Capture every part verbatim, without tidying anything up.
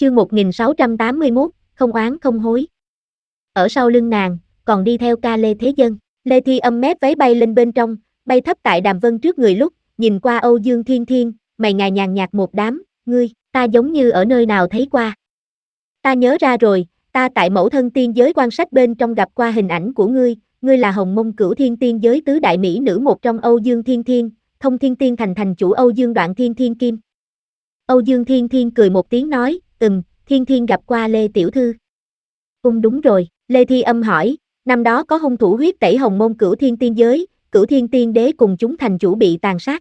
Chương một nghìn sáu trăm tám mươi mốt, không oán không hối. Ở sau lưng nàng, còn đi theo ca Lê Thế Dân. Lê Thi Âm mép váy bay lên bên trong, bay thấp tại Đàm Vân trước người lúc, nhìn qua Âu Dương Thiên Thiên, mày ngài nhàn nhạt một đám, ngươi, ta giống như ở nơi nào thấy qua. Ta nhớ ra rồi, ta tại Mẫu Thân Tiên Giới quan sách bên trong gặp qua hình ảnh của ngươi, ngươi là Hồng Mông Cửu Thiên Tiên Giới tứ đại mỹ nữ một trong Âu Dương Thiên Thiên, Thông Thiên Tiên thành thành chủ Âu Dương Đoạn Thiên Thiên Kim. Âu Dương Thiên Thiên cười một tiếng nói, ừm, Thiên Thiên gặp qua Lê Tiểu Thư. Ừm đúng rồi, Lê Thi Âm hỏi, năm đó có hung thủ huyết tẩy Hồng Mông Cửu Thiên Tiên Giới, Cửu Thiên Tiên Đế cùng chúng thành chủ bị tàn sát.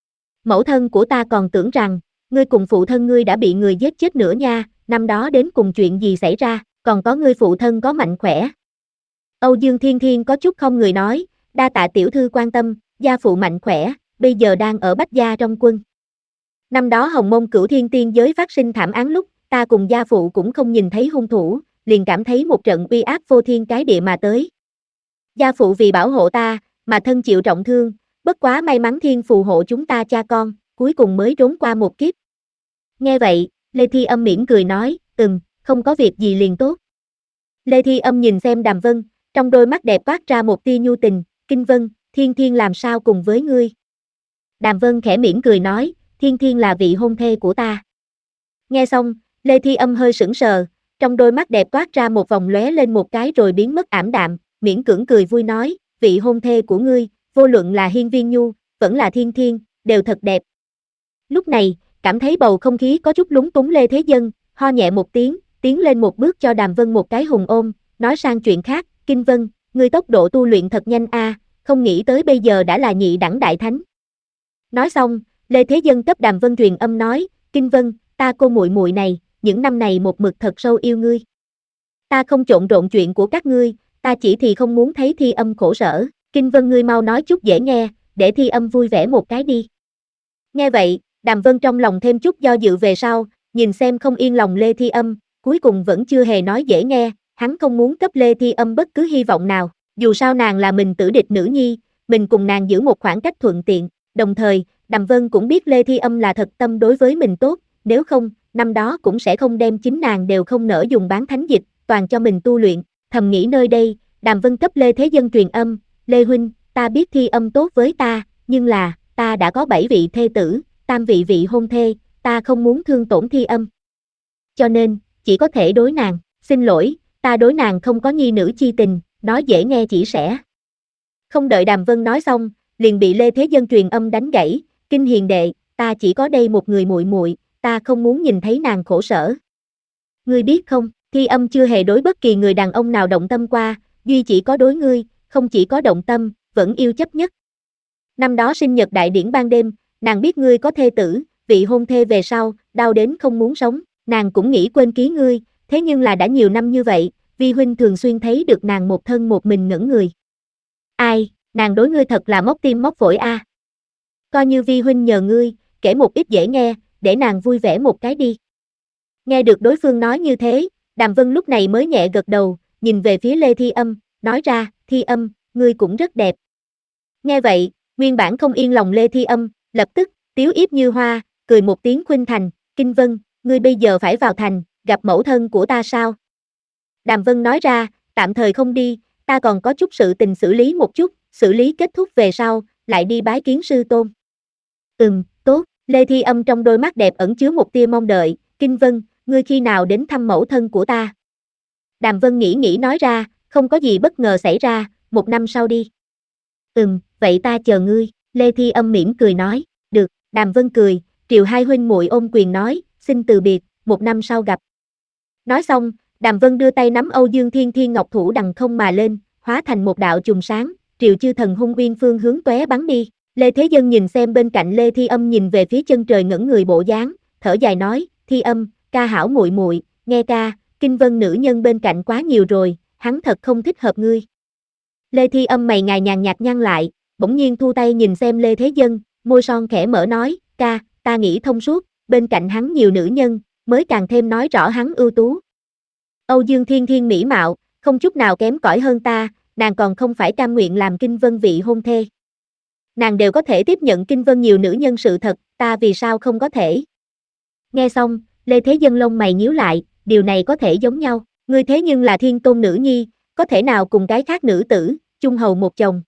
Mẫu thân của ta còn tưởng rằng, ngươi cùng phụ thân ngươi đã bị người giết chết nữa nha, năm đó đến cùng chuyện gì xảy ra, còn có ngươi phụ thân có mạnh khỏe. Âu Dương Thiên Thiên có chút không người nói, đa tạ tiểu thư quan tâm, gia phụ mạnh khỏe, bây giờ đang ở Bách Gia trong quân. Năm đó Hồng Mông Cửu Thiên Tiên Giới phát sinh thảm án lúc, ta cùng gia phụ cũng không nhìn thấy hung thủ, liền cảm thấy một trận uy áp vô thiên cái địa mà tới. Gia phụ vì bảo hộ ta, mà thân chịu trọng thương, bất quá may mắn thiên phù hộ chúng ta cha con, cuối cùng mới trốn qua một kiếp. Nghe vậy, Lê Thi Âm mỉm cười nói, ừm, không có việc gì liền tốt. Lê Thi Âm nhìn xem Đàm Vân, trong đôi mắt đẹp toát ra một tia nhu tình, Kinh Vân, Thiên Thiên làm sao cùng với ngươi. Đàm Vân khẽ mỉm cười nói, Thiên Thiên là vị hôn thê của ta. Nghe xong, Lê Thi Âm hơi sững sờ, trong đôi mắt đẹp toát ra một vòng lóe lên một cái rồi biến mất ảm đạm, miễn cưỡng cười vui nói, vị hôn thê của ngươi, vô luận là Hiên Viên Nhu, vẫn là Thiên Thiên, đều thật đẹp. Lúc này, cảm thấy bầu không khí có chút lúng túng Lê Thế Dân, ho nhẹ một tiếng, tiến lên một bước cho Đàm Vân một cái hùng ôm, nói sang chuyện khác, Kinh Vân, ngươi tốc độ tu luyện thật nhanh a, không nghĩ tới bây giờ đã là nhị đẳng đại thánh. Nói xong, Lê Thế Dân cấp Đàm Vân truyền âm nói, Kinh Vân, ta cô muội muội này, những năm này một mực thật sâu yêu ngươi. Ta không trộn rộn chuyện của các ngươi, ta chỉ thì không muốn thấy Thi Âm khổ sở, Kinh Vân ngươi mau nói chút dễ nghe, để Thi Âm vui vẻ một cái đi. Nghe vậy, Đàm Vân trong lòng thêm chút do dự về sau, nhìn xem không yên lòng Lê Thi Âm, cuối cùng vẫn chưa hề nói dễ nghe, hắn không muốn cấp Lê Thi Âm bất cứ hy vọng nào, dù sao nàng là mình tử địch nữ nhi, mình cùng nàng giữ một khoảng cách thuận tiện, đồng thời, Đàm Vân cũng biết Lê Thi Âm là thật tâm đối với mình tốt, nếu không, năm đó cũng sẽ không đem chính nàng đều không nỡ dùng bán thánh dịch, toàn cho mình tu luyện, thầm nghĩ nơi đây, Đàm Vân cấp Lê Thế Dân truyền âm, Lê Huynh, ta biết Thi Âm tốt với ta, nhưng là, ta đã có bảy vị thê tử, tam vị vị hôn thê, ta không muốn thương tổn Thi Âm. Cho nên, chỉ có thể đối nàng, xin lỗi, ta đối nàng không có nhi nữ chi tình, nói dễ nghe chỉ sẽ. Không đợi Đàm Vân nói xong, liền bị Lê Thế Dân truyền âm đánh gãy, Kinh hiền đệ, ta chỉ có đây một người muội muội, ta không muốn nhìn thấy nàng khổ sở. Ngươi biết không, Thi Âm chưa hề đối bất kỳ người đàn ông nào động tâm qua, duy chỉ có đối ngươi, không chỉ có động tâm, vẫn yêu chấp nhất. Năm đó sinh nhật đại điển ban đêm, nàng biết ngươi có thê tử, vị hôn thê về sau, đau đến không muốn sống, nàng cũng nghĩ quên ký ngươi, thế nhưng là đã nhiều năm như vậy, Vi huynh thường xuyên thấy được nàng một thân một mình ngẩn người. Ai, nàng đối ngươi thật là móc tim móc phổi a. À. Coi như Vi huynh nhờ ngươi, kể một ít dễ nghe, để nàng vui vẻ một cái đi. Nghe được đối phương nói như thế, Đàm Vân lúc này mới nhẹ gật đầu, nhìn về phía Lê Thi Âm, nói ra, Thi Âm, ngươi cũng rất đẹp. Nghe vậy, nguyên bản không yên lòng Lê Thi Âm, lập tức, tiếu yếp như hoa, cười một tiếng khuynh thành, Kinh Vân, ngươi bây giờ phải vào thành, gặp mẫu thân của ta sao? Đàm Vân nói ra, tạm thời không đi, ta còn có chút sự tình xử lý một chút, xử lý kết thúc về sau, lại đi bái kiến sư tôn. Ừm, tốt, Lê Thi Âm trong đôi mắt đẹp ẩn chứa một tia mong đợi, Kinh Vân, ngươi khi nào đến thăm mẫu thân của ta? Đàm Vân nghĩ nghĩ nói ra, không có gì bất ngờ xảy ra, một năm sau đi. Ừm, vậy ta chờ ngươi, Lê Thi Âm mỉm cười nói, được, Đàm Vân cười, triều hai huynh muội ôm quyền nói, xin từ biệt, một năm sau gặp. Nói xong, Đàm Vân đưa tay nắm Âu Dương Thiên Thiên ngọc thủ đằng không mà lên, hóa thành một đạo chùm sáng, triệu chư thần hung uyên phương hướng tóe bắn đi. Lê Thế Dân nhìn xem bên cạnh Lê Thi Âm nhìn về phía chân trời ngẩn người bộ dáng, thở dài nói, Thi Âm, ca hảo muội muội, nghe ca, Kinh Vân nữ nhân bên cạnh quá nhiều rồi, hắn thật không thích hợp ngươi. Lê Thi Âm mày ngài nhàn nhạt nhăn lại, bỗng nhiên thu tay nhìn xem Lê Thế Dân, môi son khẽ mở nói, ca, ta nghĩ thông suốt, bên cạnh hắn nhiều nữ nhân, mới càng thêm nói rõ hắn ưu tú. Âu Dương Thiên Thiên mỹ mạo, không chút nào kém cỏi hơn ta, nàng còn không phải cam nguyện làm Kinh Vân vị hôn thê. Nàng đều có thể tiếp nhận Kinh Vân nhiều nữ nhân sự thật, ta vì sao không có thể. Nghe xong, Lê Thế Dân lông mày nhíu lại, điều này có thể giống nhau, ngươi thế nhưng là thiên tôn nữ nhi, có thể nào cùng cái khác nữ tử, chung hầu một chồng.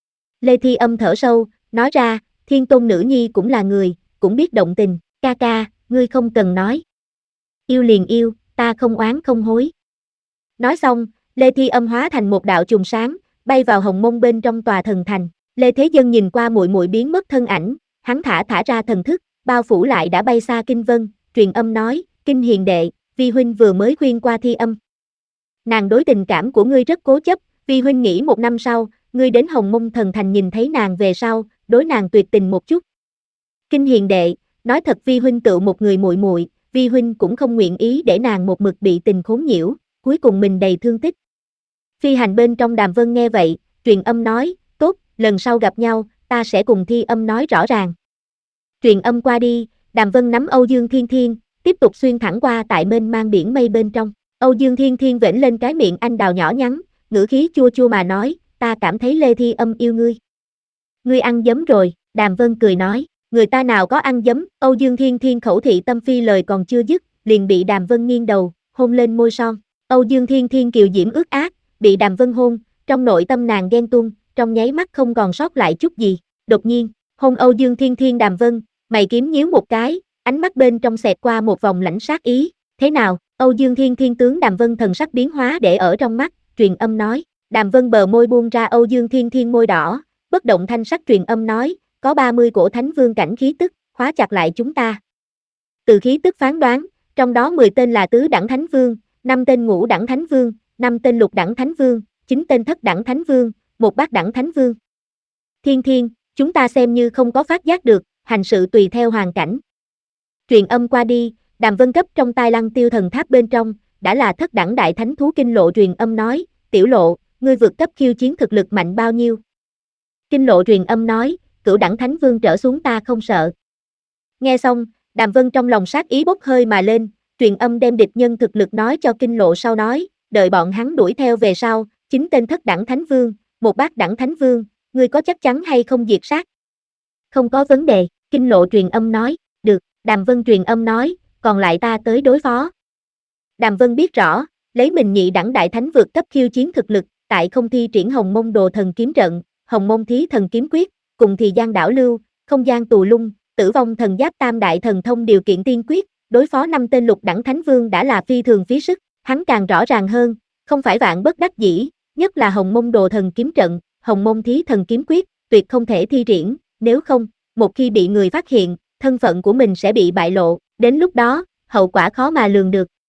Lê Thi Âm thở sâu, nói ra, thiên tôn nữ nhi cũng là người, cũng biết động tình, ca ca, ngươi không cần nói. Yêu liền yêu, ta không oán không hối. Nói xong, Lê Thi Âm hóa thành một đạo chùm sáng, bay vào hồng mông bên trong tòa thần thành. Lê Thế Dân nhìn qua muội muội biến mất thân ảnh, hắn thả thả ra thần thức, bao phủ lại đã bay xa Kinh Vân, truyền âm nói, Kinh hiền đệ, vi huynh vừa mới khuyên qua Thi Âm. Nàng đối tình cảm của ngươi rất cố chấp, vi huynh nghĩ một năm sau, ngươi đến hồng mông thần thành nhìn thấy nàng về sau, đối nàng tuyệt tình một chút. Kinh hiền đệ, nói thật vi huynh tự một người muội muội, vi huynh cũng không nguyện ý để nàng một mực bị tình khốn nhiễu, cuối cùng mình đầy thương tích. Phi hành bên trong Đàm Vân nghe vậy, truyền âm nói, tốt, lần sau gặp nhau, ta sẽ cùng Thi Âm nói rõ ràng. Truyền âm qua đi, Đàm Vân nắm Âu Dương Thiên Thiên, tiếp tục xuyên thẳng qua tại mênh mang biển mây bên trong. Âu Dương Thiên Thiên vểnh lên cái miệng anh đào nhỏ nhắn, ngữ khí chua chua mà nói, ta cảm thấy Lê Thi Âm yêu ngươi. Ngươi ăn giấm rồi, Đàm Vân cười nói, người ta nào có ăn giấm, Âu Dương Thiên Thiên khẩu thị tâm phi lời còn chưa dứt, liền bị Đàm Vân nghiêng đầu, hôn lên môi son. Âu Dương Thiên Thiên kiều diễm ướt át, bị Đàm Vân hôn, trong nội tâm nàng ghen tuông, trong nháy mắt không còn sót lại chút gì. Đột nhiên, hôn Âu Dương Thiên Thiên Đàm Vân, mày kiếm nhíu một cái, ánh mắt bên trong xẹt qua một vòng lãnh sát ý. Thế nào? Âu Dương Thiên Thiên tướng Đàm Vân thần sắc biến hóa để ở trong mắt, truyền âm nói. Đàm Vân bờ môi buông ra Âu Dương Thiên Thiên môi đỏ, bất động thanh sắc truyền âm nói, có ba mươi cổ thánh vương cảnh khí tức, khóa chặt lại chúng ta. Từ khí tức phán đoán, trong đó mười tên là tứ đẳng thánh vương, năm tên ngũ đẳng thánh vương, năm tên lục đẳng thánh vương, chín tên thất đẳng thánh vương, một bát đẳng thánh vương. Thiên Thiên, chúng ta xem như không có phát giác được, hành sự tùy theo hoàn cảnh. Truyền âm qua đi, Đàm Vân cấp trong tai Lăng Tiêu thần tháp bên trong, đã là thất đẳng đại thánh thú Kinh Lộ truyền âm nói, tiểu lộ, ngươi vượt cấp khiêu chiến thực lực mạnh bao nhiêu? Kinh Lộ truyền âm nói, cửu đẳng thánh vương trở xuống ta không sợ. Nghe xong, Đàm Vân trong lòng sát ý bốc hơi mà lên, truyền âm đem địch nhân thực lực nói cho Kinh Lộ sau nói, đợi bọn hắn đuổi theo về sau, chín tên thất đẳng thánh vương, một bát đẳng thánh vương, ngươi có chắc chắn hay không diệt sát? Không có vấn đề, Kinh Lộ truyền âm nói, được, Đàm Vân truyền âm nói, còn lại ta tới đối phó. Đàm Vân biết rõ, lấy mình nhị đẳng đại thánh vượt cấp khiêu chiến thực lực, tại không thi triển Hồng Mông Đồ Thần Kiếm Trận, Hồng Mông Thí Thần Kiếm Quyết, cùng thì gian đảo lưu, không gian tù lung, tử vong thần giáp tam đại thần thông điều kiện tiên quyết, đối phó năm tên lục đẳng thánh vương đã là phi thường phí sức, hắn càng rõ ràng hơn, không phải vạn bất đắc dĩ, nhất là Hồng Mông Đồ Thần Kiếm Trận, Hồng Mông Thí Thần Kiếm Quyết, tuyệt không thể thi triển, nếu không, một khi bị người phát hiện, thân phận của mình sẽ bị bại lộ, đến lúc đó, hậu quả khó mà lường được.